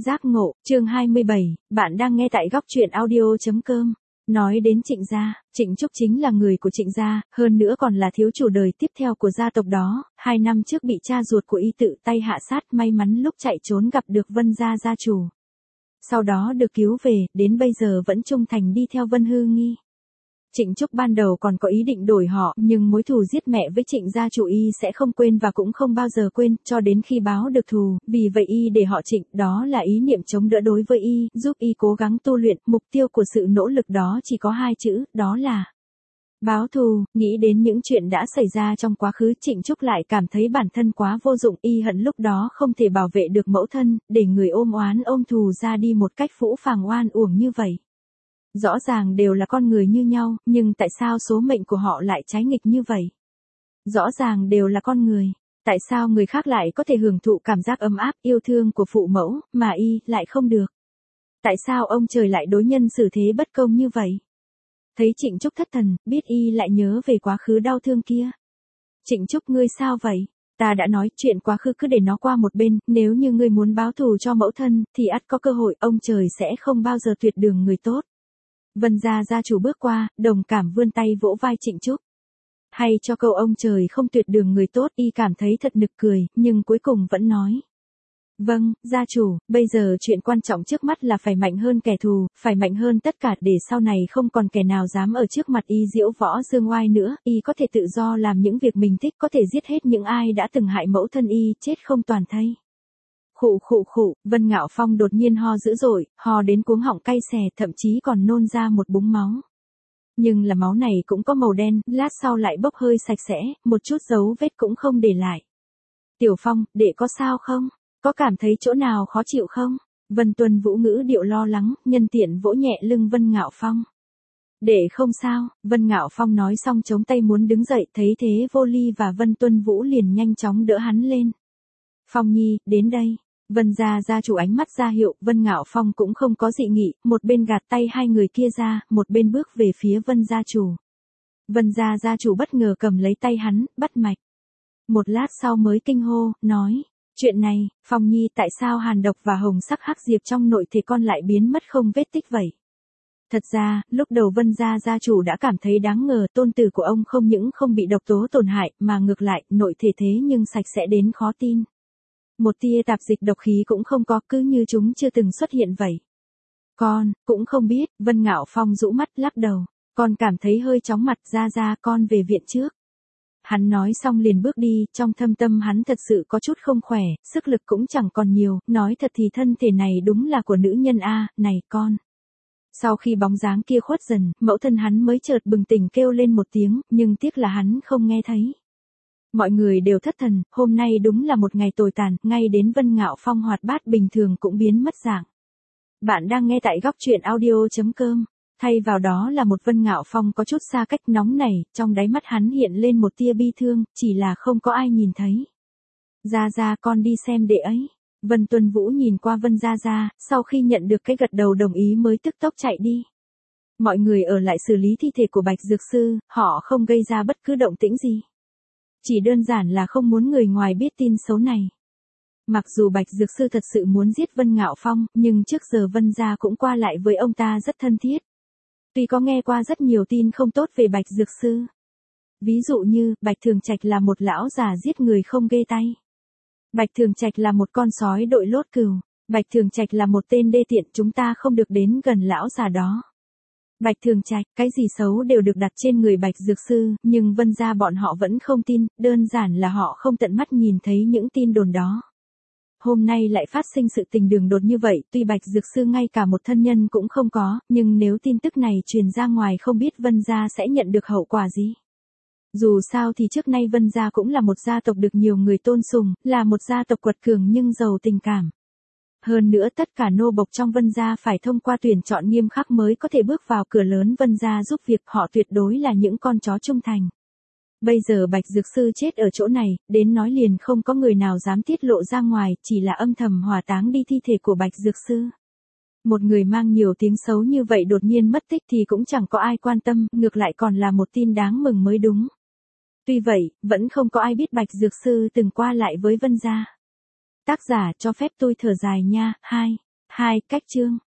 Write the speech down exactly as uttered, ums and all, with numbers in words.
Giác ngộ, chương hai mươi bảy, bạn đang nghe tại góc truyện audio.com. Nói đến Trịnh gia, Trịnh Trúc chính là người của Trịnh gia, hơn nữa còn là thiếu chủ đời tiếp theo của gia tộc đó, hai năm trước bị cha ruột của y tự tay hạ sát, may mắn lúc chạy trốn gặp được Vân gia gia chủ. Sau đó được cứu về, đến bây giờ vẫn trung thành đi theo Vân Hư Nghi. Trịnh Trúc ban đầu còn có ý định đổi họ, nhưng mối thù giết mẹ với Trịnh gia chủ y sẽ không quên và cũng không bao giờ quên, cho đến khi báo được thù, vì vậy y để họ Trịnh, đó là ý niệm chống đỡ đối với y, giúp y cố gắng tu luyện, mục tiêu của sự nỗ lực đó chỉ có hai chữ, đó là báo thù. Nghĩ đến những chuyện đã xảy ra trong quá khứ, Trịnh Trúc lại cảm thấy bản thân quá vô dụng, y hận lúc đó không thể bảo vệ được mẫu thân, để người ôm oán ôm thù ra đi một cách phũ phàng oan uổng như vậy. Rõ ràng đều là con người như nhau, nhưng tại sao số mệnh của họ lại trái nghịch như vậy? Rõ ràng đều là con người, tại sao người khác lại có thể hưởng thụ cảm giác ấm áp, yêu thương của phụ mẫu, mà y lại không được? Tại sao ông trời lại đối nhân xử thế bất công như vậy? Thấy Trịnh Trúc thất thần, biết y lại nhớ về quá khứ đau thương kia. Trịnh Trúc, ngươi sao vậy? Ta đã nói chuyện quá khứ cứ để nó qua một bên, nếu như ngươi muốn báo thù cho mẫu thân, thì ắt có cơ hội, ông trời sẽ không bao giờ tuyệt đường người tốt. Vân gia gia chủ bước qua, đồng cảm vươn tay vỗ vai Trịnh Trúc. Hay cho câu ông trời không tuyệt đường người tốt, y cảm thấy thật nực cười, nhưng cuối cùng vẫn nói. Vâng, gia chủ, bây giờ chuyện quan trọng trước mắt là phải mạnh hơn kẻ thù, phải mạnh hơn tất cả để sau này không còn kẻ nào dám ở trước mặt y diễu võ dương oai nữa, y có thể tự do làm những việc mình thích, có thể giết hết những ai đã từng hại mẫu thân y, chết không toàn thây. Khụ khụ khụ, Vân Ngạo Phong đột nhiên ho dữ dội, ho đến cuống họng cay xè, thậm chí còn nôn ra một búng máu. Nhưng là máu này cũng có màu đen, lát sau lại bốc hơi sạch sẽ, một chút dấu vết cũng không để lại. Tiểu Phong, đệ có sao không? Có cảm thấy chỗ nào khó chịu không? Vân Tuân Vũ ngữ điệu lo lắng, nhân tiện vỗ nhẹ lưng Vân Ngạo Phong. Đệ không sao, Vân Ngạo Phong nói xong chống tay muốn đứng dậy, thấy thế Vô Ly và Vân Tuân Vũ liền nhanh chóng đỡ hắn lên. Phong Nhi, đến đây. Vân gia gia chủ ánh mắt ra hiệu, Vân Ngạo Phong cũng không có dị nghị, một bên gạt tay hai người kia ra, một bên bước về phía Vân gia chủ. Vân gia gia chủ bất ngờ cầm lấy tay hắn, bắt mạch. Một lát sau mới kinh hô, nói, chuyện này, Phong Nhi, tại sao hàn độc và hồng sắc hắc diệp trong nội thể con lại biến mất không vết tích vậy? Thật ra, lúc đầu Vân gia gia chủ đã cảm thấy đáng ngờ, tôn tử của ông không những không bị độc tố tổn hại, mà ngược lại, nội thể thế nhưng sạch sẽ đến khó tin. Một tia tạp dịch độc khí cũng không có, cứ như chúng chưa từng xuất hiện vậy. Con, cũng không biết, Vân Ngạo Phong rũ mắt lắc đầu, con cảm thấy hơi chóng mặt, ra ra con về viện trước. Hắn nói xong liền bước đi, trong thâm tâm hắn thật sự có chút không khỏe, sức lực cũng chẳng còn nhiều, nói thật thì thân thể này đúng là của nữ nhân a, này con. Sau khi bóng dáng kia khuất dần, mẫu thân hắn mới chợt bừng tỉnh kêu lên một tiếng, nhưng tiếc là hắn không nghe thấy. Mọi người đều thất thần, hôm nay đúng là một ngày tồi tàn, ngay đến Vân Ngạo Phong hoạt bát bình thường cũng biến mất dạng. Bạn đang nghe tại góc truyện audio.com, thay vào đó là một Vân Ngạo Phong có chút xa cách nóng nảy, trong đáy mắt hắn hiện lên một tia bi thương, chỉ là không có ai nhìn thấy. Gia Gia, con đi xem đệ ấy. Vân Tuân Vũ nhìn qua Vân Gia Gia, sau khi nhận được cái gật đầu đồng ý mới tức tốc chạy đi. Mọi người ở lại xử lý thi thể của Bạch Dược Sư, họ không gây ra bất cứ động tĩnh gì. Chỉ đơn giản là không muốn người ngoài biết tin xấu này. Mặc dù Bạch Dược Sư thật sự muốn giết Vân Ngạo Phong, nhưng trước giờ Vân gia cũng qua lại với ông ta rất thân thiết. Tuy có nghe qua rất nhiều tin không tốt về Bạch Dược Sư. Ví dụ như, Bạch Thường Trạch là một lão già giết người không ghê tay. Bạch Thường Trạch là một con sói đội lốt cừu. Bạch Thường Trạch là một tên đê tiện, chúng ta không được đến gần lão già đó. Bạch Thường Trạch, cái gì xấu đều được đặt trên người Bạch Dược Sư, nhưng Vân gia bọn họ vẫn không tin, đơn giản là họ không tận mắt nhìn thấy những tin đồn đó. Hôm nay lại phát sinh sự tình đường đột như vậy, tuy Bạch Dược Sư ngay cả một thân nhân cũng không có, nhưng nếu tin tức này truyền ra ngoài không biết Vân gia sẽ nhận được hậu quả gì. Dù sao thì trước nay Vân gia cũng là một gia tộc được nhiều người tôn sùng, là một gia tộc quật cường nhưng giàu tình cảm. Hơn nữa tất cả nô bộc trong Vân gia phải thông qua tuyển chọn nghiêm khắc mới có thể bước vào cửa lớn Vân gia giúp việc, họ tuyệt đối là những con chó trung thành. Bây giờ Bạch Dược Sư chết ở chỗ này, đến nói liền không có người nào dám tiết lộ ra ngoài, chỉ là âm thầm hỏa táng đi thi thể của Bạch Dược Sư. Một người mang nhiều tiếng xấu như vậy đột nhiên mất tích thì cũng chẳng có ai quan tâm, ngược lại còn là một tin đáng mừng mới đúng. Tuy vậy, vẫn không có ai biết Bạch Dược Sư từng qua lại với Vân gia. Tác giả cho phép tôi thở dài nha. hai hai. Cách chương